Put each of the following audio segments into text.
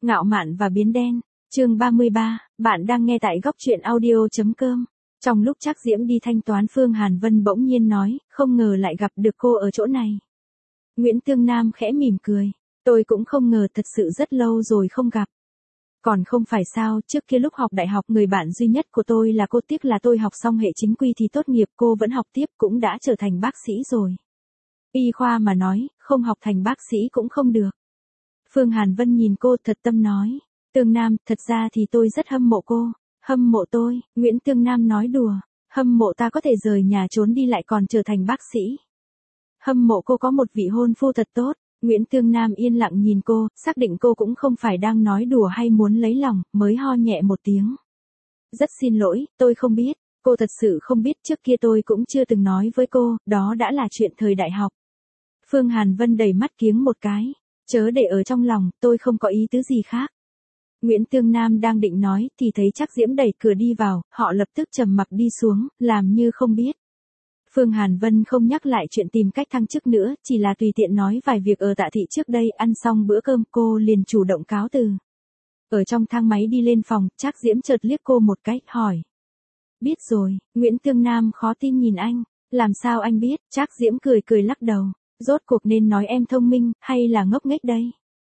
Ngạo mạn và biến đen. Chương 33, bạn đang nghe tại góc truyện audio.com. Trong lúc Trác Diễm đi thanh toán, Phương Hàn Vân bỗng nhiên nói, không ngờ lại gặp được cô ở chỗ này. Nguyễn Tương Nam khẽ mỉm cười, tôi cũng không ngờ, thật sự rất lâu rồi không gặp. Còn không phải sao, trước kia lúc học đại học người bạn duy nhất của tôi là cô, tiếc là tôi học xong hệ chính quy thì tốt nghiệp, cô vẫn học tiếp, cũng đã trở thành bác sĩ rồi. Y khoa mà nói, không học thành bác sĩ cũng không được. Phương Hàn Vân nhìn cô thật tâm nói, Tương Nam, thật ra thì tôi rất hâm mộ cô. Hâm mộ tôi? Nguyễn Tương Nam nói đùa, hâm mộ ta có thể rời nhà trốn đi lại còn trở thành bác sĩ. Hâm mộ cô có một vị hôn phu thật tốt. Nguyễn Tương Nam yên lặng nhìn cô, xác định cô cũng không phải đang nói đùa hay muốn lấy lòng, mới ho nhẹ một tiếng. Rất xin lỗi, tôi không biết, cô thật sự không biết, trước kia tôi cũng chưa từng nói với cô, đó đã là chuyện thời đại học. Phương Hàn Vân đẩy mắt kiếng một cái, chớ để ở trong lòng, tôi không có ý tứ gì khác. Nguyễn Tương Nam đang định nói thì thấy Trác Diễm đẩy cửa đi vào, họ lập tức trầm mặc đi xuống, làm như không biết. Phương Hàn Vân không nhắc lại chuyện tìm cách thăng chức nữa, chỉ là tùy tiện nói vài việc ở Tạ Thị trước đây. Ăn xong bữa cơm cô liền chủ động cáo từ. Ở trong thang máy đi lên phòng, Trác Diễm chợt liếc cô một cái, hỏi. Biết rồi. Nguyễn Tương Nam khó tin nhìn anh, làm sao anh biết? Trác Diễm cười cười lắc đầu, rốt cuộc nên nói em thông minh, hay là ngốc nghếch đây?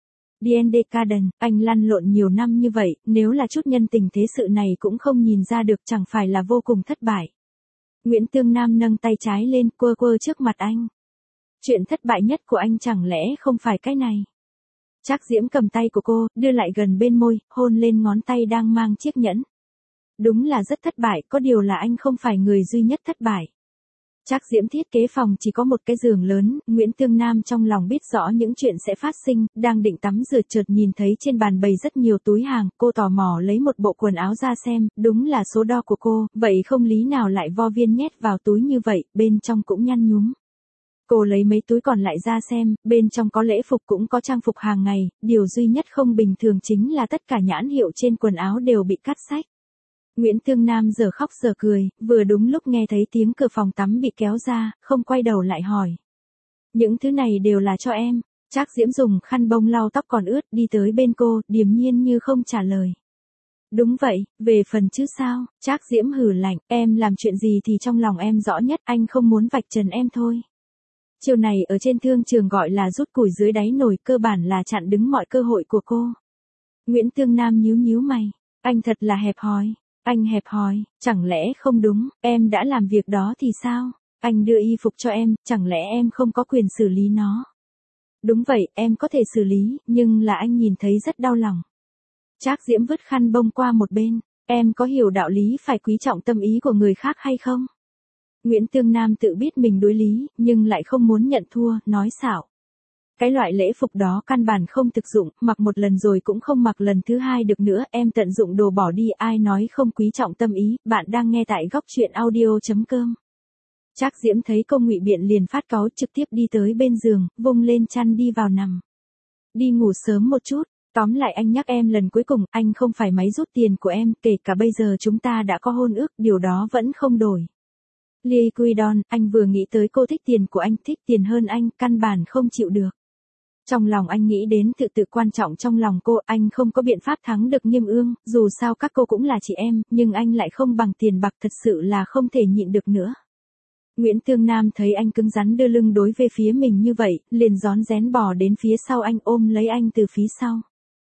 D&D Garden, anh lăn lộn nhiều năm như vậy, nếu là chút nhân tình thế sự này cũng không nhìn ra được, chẳng phải là vô cùng thất bại. Nguyễn Tương Nam nâng tay trái lên, quơ quơ trước mặt anh. Chuyện thất bại nhất của anh chẳng lẽ không phải cái này? Trác Diễm cầm tay của cô, đưa lại gần bên môi, hôn lên ngón tay đang mang chiếc nhẫn. Đúng là rất thất bại, có điều là anh không phải người duy nhất thất bại. Trác Diễm thiết kế phòng chỉ có một cái giường lớn, Nguyễn Tương Nam trong lòng biết rõ những chuyện sẽ phát sinh, đang định tắm rửa chợt nhìn thấy trên bàn bày rất nhiều túi hàng, cô tò mò lấy một bộ quần áo ra xem, đúng là số đo của cô, vậy không lý nào lại vo viên nhét vào túi như vậy, bên trong cũng nhăn nhúm. Cô lấy mấy túi còn lại ra xem, bên trong có lễ phục cũng có trang phục hàng ngày, điều duy nhất không bình thường chính là tất cả nhãn hiệu trên quần áo đều bị cắt xách. Nguyễn Tương Nam giờ khóc giờ cười, vừa đúng lúc nghe thấy tiếng cửa phòng tắm bị kéo ra, không quay đầu lại hỏi. Những thứ này đều là cho em. Trác Diễm dùng khăn bông lau tóc còn ướt, đi tới bên cô, điềm nhiên như không trả lời. Đúng vậy, về phần chứ sao? Trác Diễm hừ lạnh, em làm chuyện gì thì trong lòng em rõ nhất, anh không muốn vạch trần em thôi. Chiều này ở trên thương trường gọi là rút củi dưới đáy nồi, cơ bản là chặn đứng mọi cơ hội của cô. Nguyễn Tương Nam nhíu nhíu mày, anh thật là hẹp hòi. Anh hẹp hòi, chẳng lẽ không đúng, em đã làm việc đó thì sao? Anh đưa y phục cho em, chẳng lẽ em không có quyền xử lý nó? Đúng vậy, em có thể xử lý, nhưng là anh nhìn thấy rất đau lòng. Trác Diễm vứt khăn bông qua một bên, em có hiểu đạo lý phải quý trọng tâm ý của người khác hay không? Nguyễn Tương Nam tự biết mình đối lý, nhưng lại không muốn nhận thua, nói xạo. Cái loại lễ phục đó căn bản không thực dụng, mặc một lần rồi cũng không mặc lần thứ hai được nữa, em tận dụng đồ bỏ đi, ai nói không quý trọng tâm ý, bạn đang nghe tại góc truyện audio.com. Trác Diễm thấy cô ngụy biện liền phát cáu, trực tiếp đi tới bên giường, vung lên chăn đi vào nằm. Đi ngủ sớm một chút, tóm lại anh nhắc em lần cuối cùng, anh không phải máy rút tiền của em, kể cả bây giờ chúng ta đã có hôn ước, điều đó vẫn không đổi. Lee Quidon, anh vừa nghĩ tới cô thích tiền của anh, thích tiền hơn anh, căn bản không chịu được. Trong lòng anh nghĩ đến tự quan trọng trong lòng cô, anh không có biện pháp thắng được Nghiêm Ương, dù sao các cô cũng là chị em, nhưng anh lại không bằng tiền bạc, thật sự là không thể nhịn được nữa. Nguyễn Tương Nam thấy anh cứng rắn đưa lưng đối về phía mình như vậy, liền rón rén bò đến phía sau anh, ôm lấy anh từ phía sau.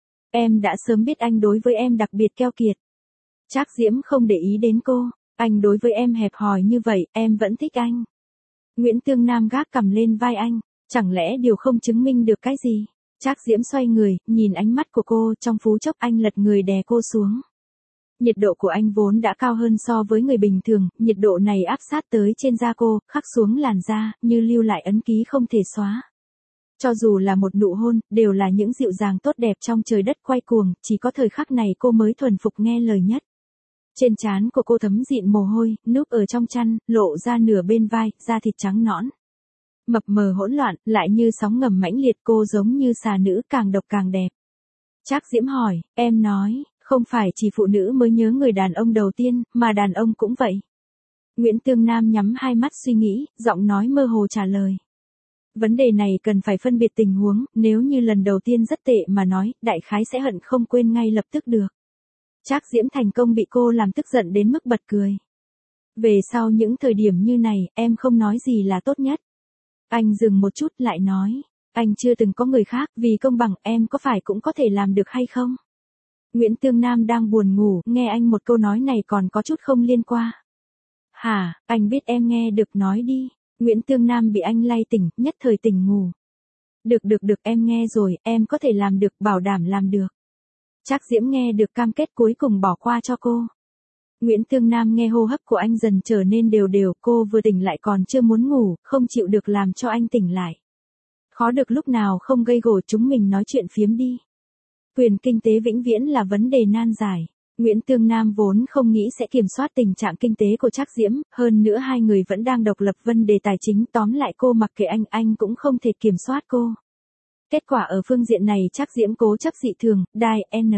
Em đã sớm biết anh đối với em đặc biệt keo kiệt. Trác Diễm không để ý đến cô, anh đối với em hẹp hòi như vậy, em vẫn thích anh. Nguyễn Tương Nam gác cằm lên vai anh. Chẳng lẽ điều không chứng minh được cái gì? Trác Diễm xoay người, nhìn ánh mắt của cô, trong phút chốc anh lật người đè cô xuống. Nhiệt độ của anh vốn đã cao hơn so với người bình thường, nhiệt độ này áp sát tới trên da cô, khắc xuống làn da, như lưu lại ấn ký không thể xóa. Cho dù là một nụ hôn, đều là những dịu dàng tốt đẹp trong trời đất quay cuồng, chỉ có thời khắc này cô mới thuần phục nghe lời nhất. Trên trán của cô thấm dịn mồ hôi, núp ở trong chăn, lộ ra nửa bên vai, da thịt trắng nõn. Mập mờ hỗn loạn, lại như sóng ngầm mãnh liệt, cô giống như xà nữ, càng độc càng đẹp. Trác Diễm hỏi, em nói, không phải chỉ phụ nữ mới nhớ người đàn ông đầu tiên, mà đàn ông cũng vậy. Nguyễn Tương Nam nhắm hai mắt suy nghĩ, giọng nói mơ hồ trả lời. Vấn đề này cần phải phân biệt tình huống, nếu như lần đầu tiên rất tệ mà nói, đại khái sẽ hận không quên ngay lập tức được. Trác Diễm thành công bị cô làm tức giận đến mức bật cười. Về sau những thời điểm như này, em không nói gì là tốt nhất. Anh dừng một chút lại nói, anh chưa từng có người khác, vì công bằng em có phải cũng có thể làm được hay không? Nguyễn Tương Nam đang buồn ngủ, nghe anh một câu nói này còn có chút không liên quan. Hả, anh biết em nghe được, nói đi. Nguyễn Tương Nam bị anh lay tỉnh, nhất thời tỉnh ngủ. Được em nghe rồi, em có thể làm được, bảo đảm làm được. Trác Diễm nghe được cam kết cuối cùng bỏ qua cho cô. Nguyễn Tương Nam nghe hô hấp của anh dần trở nên đều đều, cô vừa tỉnh lại còn chưa muốn ngủ, không chịu được làm cho anh tỉnh lại. Khó được lúc nào không gây gổ, chúng mình nói chuyện phiếm đi. Quyền kinh tế vĩnh viễn là vấn đề nan giải. Nguyễn Tương Nam vốn không nghĩ sẽ kiểm soát tình trạng kinh tế của Trác Diễm, hơn nữa hai người vẫn đang độc lập vấn đề tài chính, tóm lại cô mặc kệ anh cũng không thể kiểm soát cô. Kết quả ở phương diện này Trác Diễm cố chấp dị thường, đai N.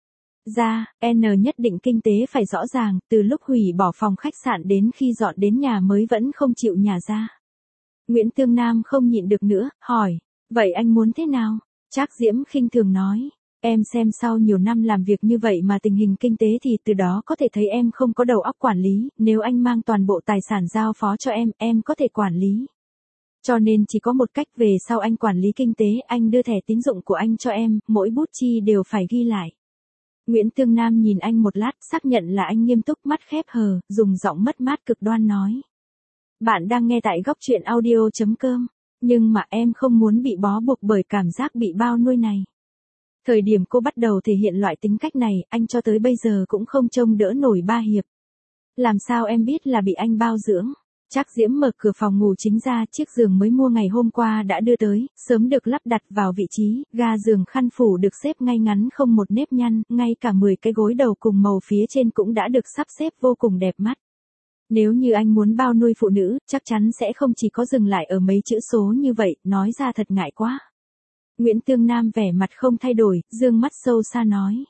Ra, N nhất định kinh tế phải rõ ràng, từ lúc hủy bỏ phòng khách sạn đến khi dọn đến nhà mới vẫn không chịu nhả ra. Nguyễn Tương Nam không nhịn được nữa, hỏi, vậy anh muốn thế nào? Trác Diễm khinh thường nói, em xem sau nhiều năm làm việc như vậy mà tình hình kinh tế thì từ đó có thể thấy em không có đầu óc quản lý, nếu anh mang toàn bộ tài sản giao phó cho em có thể quản lý. Cho nên chỉ có một cách, về sau anh quản lý kinh tế, anh đưa thẻ tín dụng của anh cho em, mỗi bút chi đều phải ghi lại. Nguyễn Tương Nam nhìn anh một lát, xác nhận là anh nghiêm túc, mắt khép hờ, dùng giọng mất mát cực đoan nói. Bạn đang nghe tại góc truyện audio.com, nhưng mà em không muốn bị bó buộc bởi cảm giác bị bao nuôi này. Thời điểm cô bắt đầu thể hiện loại tính cách này, anh cho tới bây giờ cũng không trông đỡ nổi 3 hiệp. Làm sao em biết là bị anh bao dưỡng? Trác Diễm mở cửa phòng ngủ chính ra, chiếc giường mới mua ngày hôm qua đã đưa tới, sớm được lắp đặt vào vị trí, ga giường khăn phủ được xếp ngay ngắn không một nếp nhăn, ngay cả 10 cái gối đầu cùng màu phía trên cũng đã được sắp xếp vô cùng đẹp mắt. Nếu như anh muốn bao nuôi phụ nữ, chắc chắn sẽ không chỉ có dừng lại ở mấy chữ số như vậy, nói ra thật ngại quá. Nguyễn Tương Nam vẻ mặt không thay đổi, dương mắt sâu xa nói.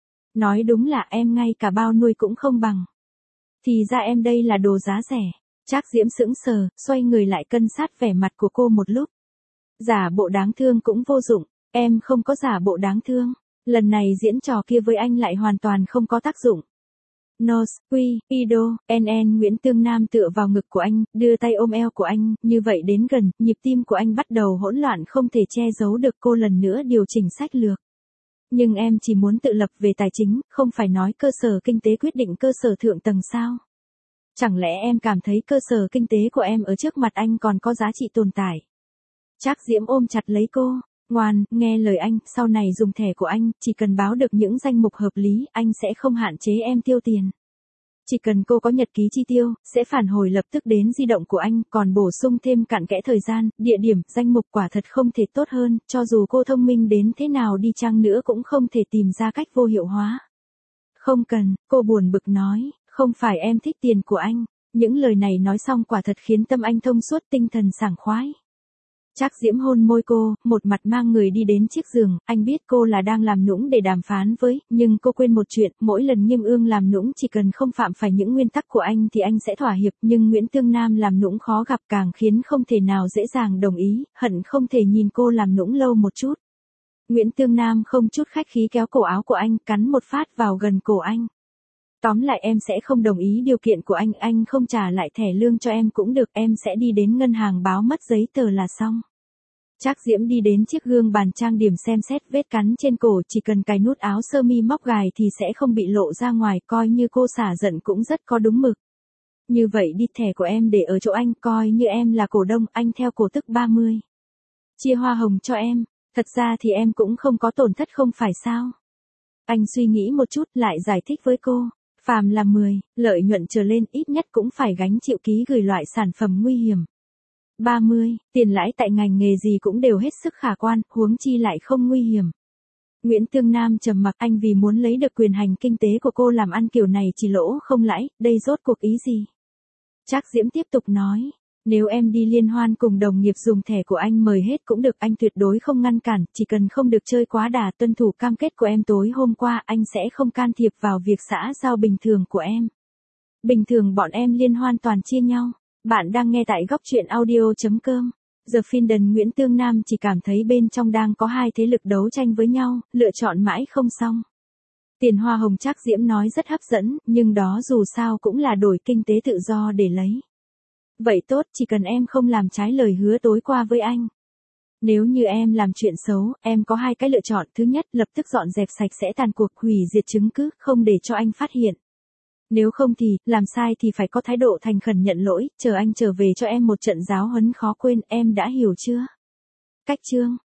Nói đúng là em ngay cả bao nuôi cũng không bằng. Thì ra em đây là đồ giá rẻ. Trác Diễm sững sờ, xoay người lại cân sát vẻ mặt của cô một lúc. Giả bộ đáng thương cũng vô dụng, em không có giả bộ đáng thương. Lần này diễn trò kia với anh lại hoàn toàn không có tác dụng. Nose, Quy, Ido, NN Nguyễn Tương Nam tựa vào ngực của anh, đưa tay ôm eo của anh, như vậy đến gần, nhịp tim của anh bắt đầu hỗn loạn không thể che giấu được, cô lần nữa điều chỉnh sách lược. Nhưng em chỉ muốn tự lập về tài chính, không phải nói cơ sở kinh tế quyết định cơ sở thượng tầng sao? Chẳng lẽ em cảm thấy cơ sở kinh tế của em ở trước mặt anh còn có giá trị tồn tại? Trác Diễm ôm chặt lấy cô, ngoan, nghe lời anh, sau này dùng thẻ của anh, chỉ cần báo được những danh mục hợp lý, anh sẽ không hạn chế em tiêu tiền. Chỉ cần cô có nhật ký chi tiêu, sẽ phản hồi lập tức đến di động của anh, còn bổ sung thêm cặn kẽ thời gian, địa điểm, danh mục, quả thật không thể tốt hơn, cho dù cô thông minh đến thế nào đi chăng nữa cũng không thể tìm ra cách vô hiệu hóa. Không cần, cô buồn bực nói, không phải em thích tiền của anh. Những lời này nói xong quả thật khiến tâm anh thông suốt, tinh thần sảng khoái. Trác Diễm hôn môi cô, một mặt mang người đi đến chiếc giường, anh biết cô là đang làm nũng để đàm phán với, nhưng cô quên một chuyện, mỗi lần Nghiêm Ương làm nũng chỉ cần không phạm phải những nguyên tắc của anh thì anh sẽ thỏa hiệp, nhưng Nguyễn Tương Nam làm nũng khó gặp càng khiến không thể nào dễ dàng đồng ý, hận không thể nhìn cô làm nũng lâu một chút. Nguyễn Tương Nam không chút khách khí kéo cổ áo của anh, cắn một phát vào gần cổ anh. Tóm lại em sẽ không đồng ý điều kiện của anh không trả lại thẻ lương cho em cũng được, em sẽ đi đến ngân hàng báo mất giấy tờ là xong. Trác Diễm đi đến chiếc gương bàn trang điểm xem xét vết cắn trên cổ, chỉ cần cài nút áo sơ mi móc gài thì sẽ không bị lộ ra ngoài, coi như cô xả giận cũng rất có đúng mực. Như vậy đi, thẻ của em để ở chỗ anh, coi như em là cổ đông, anh theo cổ tức 30. Chia hoa hồng cho em, thật ra thì em cũng không có tổn thất không phải sao? Anh suy nghĩ một chút lại giải thích với cô. Phàm là 10, lợi nhuận trở lên ít nhất cũng phải gánh chịu ký gửi loại sản phẩm nguy hiểm. 30, tiền lãi tại ngành nghề gì cũng đều hết sức khả quan, huống chi lại không nguy hiểm. Nguyễn Tương Nam trầm mặc, anh vì muốn lấy được quyền hành kinh tế của cô làm ăn kiểu này chỉ lỗ không lãi, đây rốt cuộc ý gì? Trác Diễm tiếp tục nói. Nếu em đi liên hoan cùng đồng nghiệp dùng thẻ của anh mời hết cũng được, anh tuyệt đối không ngăn cản, chỉ cần không được chơi quá đà, tuân thủ cam kết của em tối hôm qua, anh sẽ không can thiệp vào việc xã giao bình thường của em. Bình thường bọn em liên hoan toàn chia nhau. Bạn đang nghe tại góc truyện audio.com. Giờ Finden Nguyễn Tương Nam chỉ cảm thấy bên trong đang có hai thế lực đấu tranh với nhau, lựa chọn mãi không xong. Tiền hoa hồng Trác Diễm nói rất hấp dẫn, nhưng đó dù sao cũng là đổi kinh tế tự do để lấy. Vậy tốt, chỉ cần em không làm trái lời hứa tối qua với anh. Nếu như em làm chuyện xấu, em có hai cái lựa chọn. Thứ nhất, lập tức dọn dẹp sạch sẽ tàn cuộc, hủy diệt chứng cứ, không để cho anh phát hiện. Nếu không thì, làm sai thì phải có thái độ thành khẩn nhận lỗi, chờ anh trở về cho em một trận giáo huấn khó quên, em đã hiểu chưa? Cách chương